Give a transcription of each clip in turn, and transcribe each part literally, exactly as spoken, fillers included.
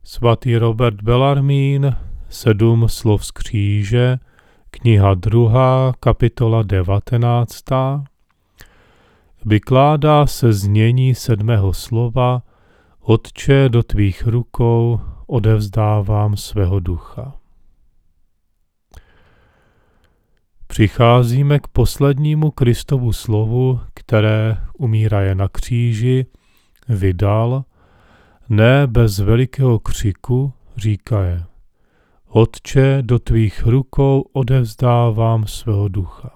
Svatý Robert Bellarmín, Sedm slov z kříže, kniha druhá, kapitola devatenáctá, vykládá se znění sedmého slova: Otče, do tvých rukou odevzdávám svého ducha. Přicházíme k poslednímu Kristovu slovu, které umíraje na kříži vydal, ne bez velikého křiku, říkaje: Otče, do tvých rukou odevzdávám svého ducha.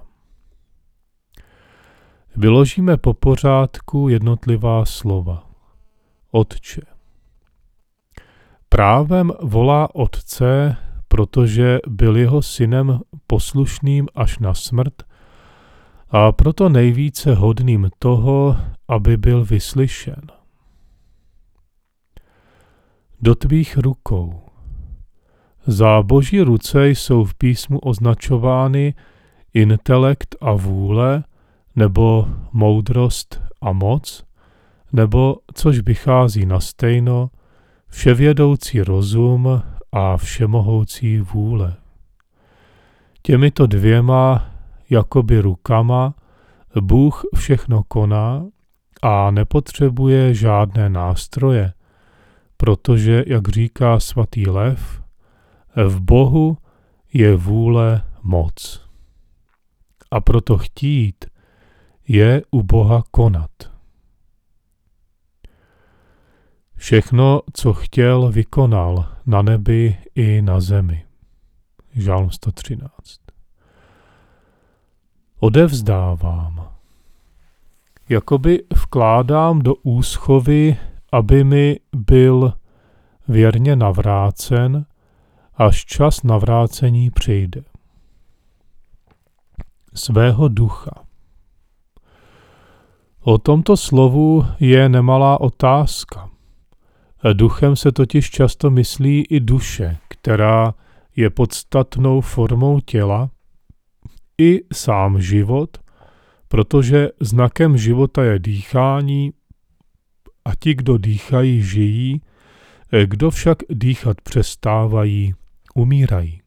Vyložíme po pořádku jednotlivá slova. Otče. Právem volá Otce, protože byl jeho synem poslušným až na smrt a proto nejvíce hodným toho, aby byl vyslyšen. Do tvých rukou. Za Boží ruce jsou v písmu označovány intelekt a vůle, nebo moudrost a moc, nebo, což vychází na stejno, vševědoucí rozum a všemohoucí vůle. Těmito dvěma, jakoby rukama, Bůh všechno koná a nepotřebuje žádné nástroje, protože, jak říká svatý Lev, v Bohu je vůle moc. A proto chtít je u Boha konat. Všechno, co chtěl, vykonal na nebi i na zemi. Žálm sto třináct. Odevzdávám. Jakoby vkládám do úschovy, aby mi byl věrně navrácen, až čas navrácení přijde. Svého ducha. O tomto slovu je nemalá otázka. Duchem se totiž často myslí i duše, která je podstatnou formou těla, i sám život, protože znakem života je dýchání a ti, kdo dýchají, žijí, kdo však dýchat přestávají, umírají.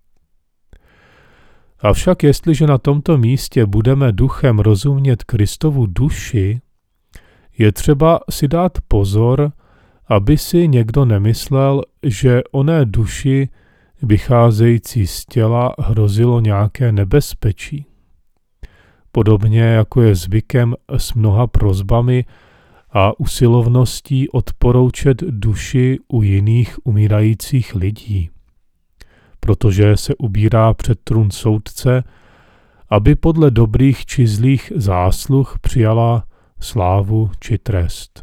Avšak jestliže na tomto místě budeme duchem rozumět Kristovu duši, je třeba si dát pozor, aby si někdo nemyslel, že oné duši vycházející z těla hrozilo nějaké nebezpečí. Podobně jako je zvykem s mnoha prosbami a usilovností odporoučet duši u jiných umírajících lidí, protože se ubírá před trůn soudce, aby podle dobrých či zlých zásluh přijala slávu či trest.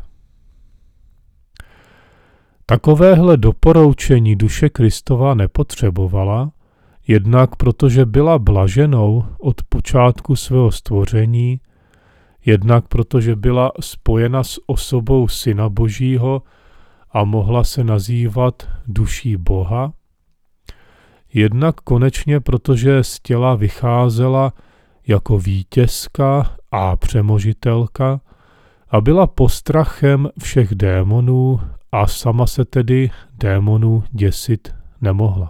Takovéhle doporoučení duše Kristova nepotřebovala, jednak protože byla blaženou od počátku svého stvoření, jednak protože byla spojena s osobou Syna Božího a mohla se nazývat duší Boha, jednak konečně protože z těla vycházela jako vítězka a přemožitelka a byla postrachem všech démonů a sama se tedy démonů děsit nemohla.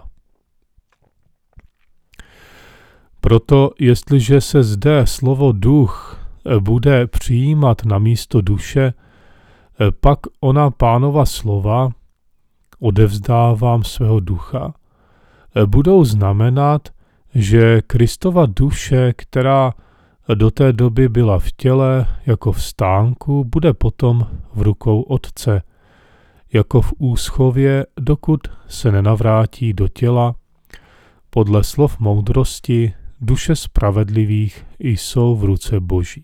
Proto, jestliže se zde slovo duch bude přijímat na místo duše, pak ona Pánova slova, odevzdávám svého ducha, budou znamenat, že Kristova duše, která do té doby byla v těle jako v stánku, bude potom v rukou Otce, jako v úschově, dokud se nenavrátí do těla. Podle slov moudrosti duše spravedlivých jsou v ruce Boží.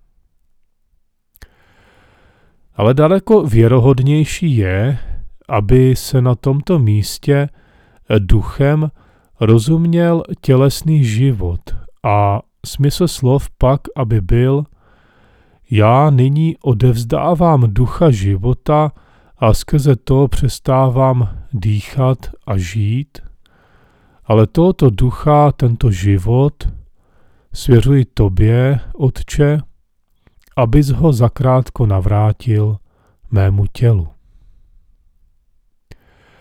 Ale daleko věrohodnější je, aby se na tomto místě duchem rozuměl tělesný život a smysl slov pak, aby byl: já nyní odevzdávám ducha života a skrze to přestávám dýchat a žít, ale tohoto ducha, tento život svěřuji tobě, Otče, abys ho zakrátko navrátil mému tělu.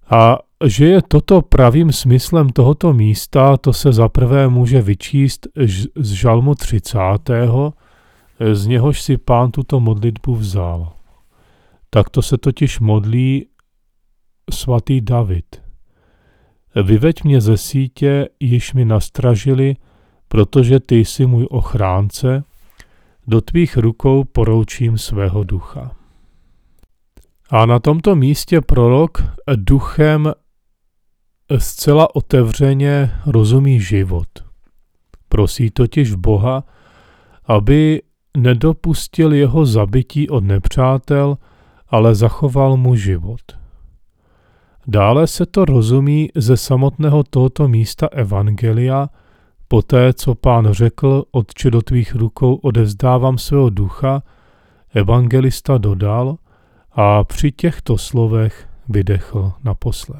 A že je toto pravým smyslem tohoto místa, to se zaprvé může vyčíst z žalmu třicátého z něhož si Pán tuto modlitbu vzal. Takto se totiž modlí svatý David. Vyveď mě ze sítě, již mi nastražili, protože ty jsi můj ochránce, do tvých rukou poroučím svého ducha. A na tomto místě prorok duchem zcela otevřeně rozumí život. Prosí totiž Boha, aby nedopustil jeho zabití od nepřátel, ale zachoval mu život. Dále se to rozumí ze samotného tohoto místa evangelia, poté, co Pán řekl, Otče, do tvých rukou odevzdávám svého ducha, evangelista dodal a při těchto slovech vydechl naposled.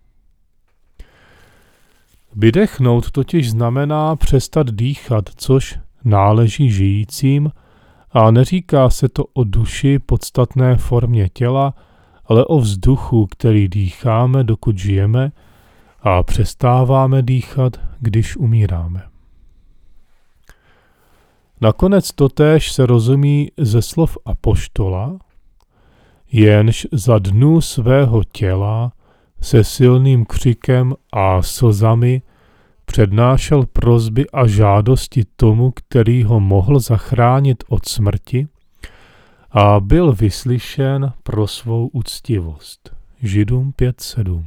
Vydechnout totiž znamená přestat dýchat, což náleží žijícím, a neříká se to o duši podstatné formě těla, ale o vzduchu, který dýcháme, dokud žijeme, a přestáváme dýchat, když umíráme. Nakonec totéž se rozumí ze slov apoštola, jenž za dnů svého těla se silným křikem a slzami přednášel prosby a žádosti tomu, který ho mohl zachránit od smrti, a byl vyslyšen pro svou úctivost. Židům pět sedm.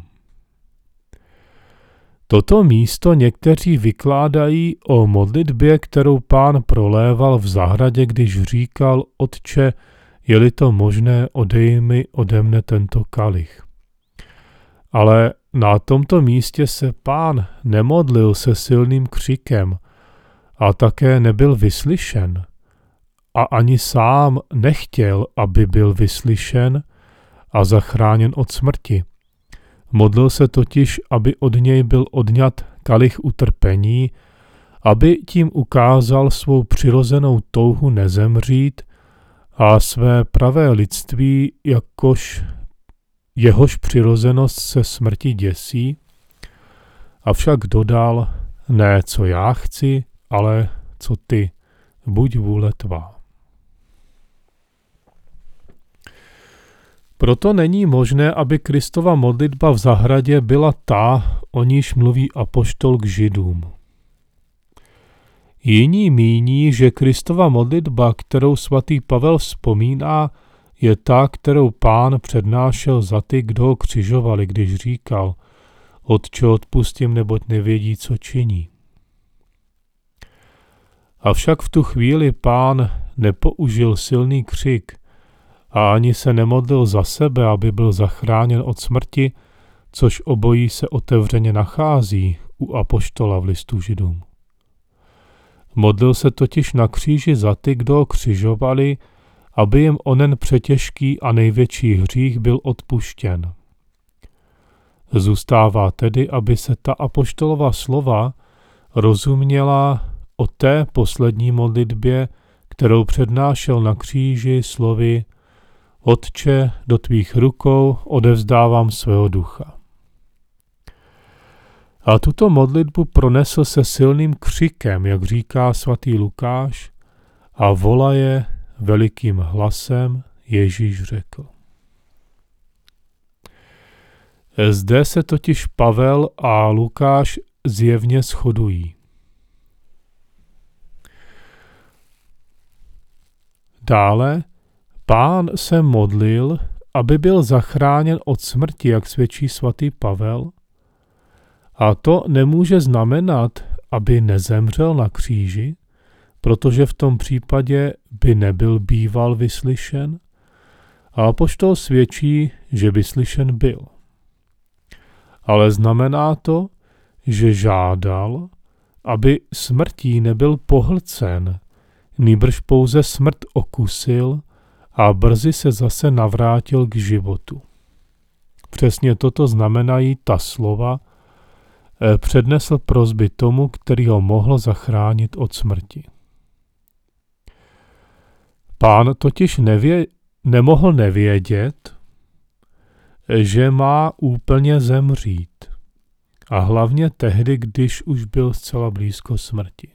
Toto místo někteří vykládají o modlitbě, kterou Pán proléval v zahradě, když říkal: Otče, je-li to možné, odej mi ode mne tento kalich. Ale na tomto místě se Pán nemodlil se silným křikem a také nebyl vyslyšen a ani sám nechtěl, aby byl vyslyšen a zachráněn od smrti. Modlil se totiž, aby od něj byl odňat kalich utrpení, aby tím ukázal svou přirozenou touhu nezemřít a své pravé lidství, jakož jehož přirozenost se smrti děsí, avšak dodal: ne, co já chci, ale co ty, buď vůle tvá. Proto není možné, aby Kristova modlitba v zahradě byla ta, o níž mluví apoštol k Židům. Jiní míní, že Kristova modlitba, kterou svatý Pavel vzpomíná, je ta, kterou Pán přednášel za ty, kdo ho křižovali, když říkal: Otče, odpustím, neboť nevědí, co činí. Avšak v tu chvíli Pán nepoužil silný křik a ani se nemodlil za sebe, aby byl zachráněn od smrti, což obojí se otevřeně nachází u apoštola v listu Židům. Modlil se totiž na kříži za ty, kdo ho křižovali, aby jim onen přetěžký a největší hřích byl odpuštěn. Zůstává tedy, aby se ta apoštolova slova rozuměla o té poslední modlitbě, kterou přednášel na kříži slovy: Otče, do tvých rukou odevzdávám svého ducha. A tuto modlitbu pronesl se silným křikem, jak říká svatý Lukáš, a volaje velikým hlasem, Ježíš řekl. Zde se totiž Pavel a Lukáš zjevně shodují. Dále Pán se modlil, aby byl zachráněn od smrti, jak svědčí svatý Pavel, a to nemůže znamenat, aby nezemřel na kříži, protože v tom případě by nebyl býval vyslyšen, a apoštol svědčí, že vyslyšen byl. Ale znamená to, že žádal, aby smrtí nebyl pohlcen, nýbrž pouze smrt okusil a brzy se zase navrátil k životu. Přesně toto znamenají ta slova: přednesl prosby tomu, který ho mohl zachránit od smrti. Pán totiž nevě, nemohl nevědět, že má úplně zemřít. A hlavně tehdy, když už byl zcela blízko smrti.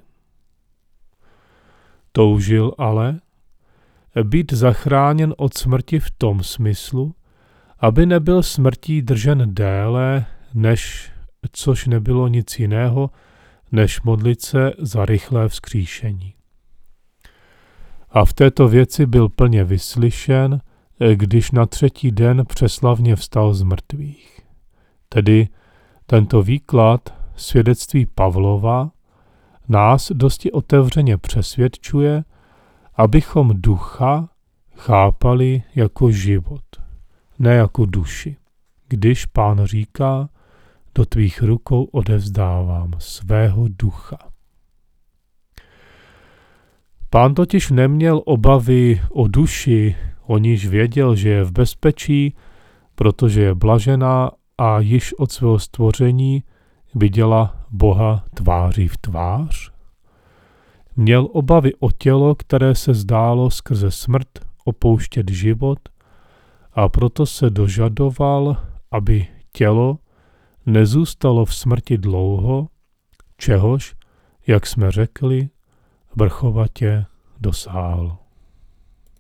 Toužil ale být zachráněn od smrti v tom smyslu, aby nebyl smrtí držen déle, než, což nebylo nic jiného, než modlit se za rychlé vzkříšení. A v této věci byl plně vyslyšen, když na třetí den přeslavně vstal z mrtvých. Tedy tento výklad svědectví Pavlova nás dosti otevřeně přesvědčuje, abychom ducha chápali jako život, ne jako duši. Když Pán říká, do tvých rukou odevzdávám svého ducha. Pán totiž neměl obavy o duši, o níž věděl, že je v bezpečí, protože je blažená a již od svého stvoření viděla Boha tváří v tvář. Měl obavy o tělo, které se zdálo skrze smrt opouštět život, a proto se dožadoval, aby tělo nezůstalo v smrti dlouho, čehož, jak jsme řekli, vrchovatě dosáhl.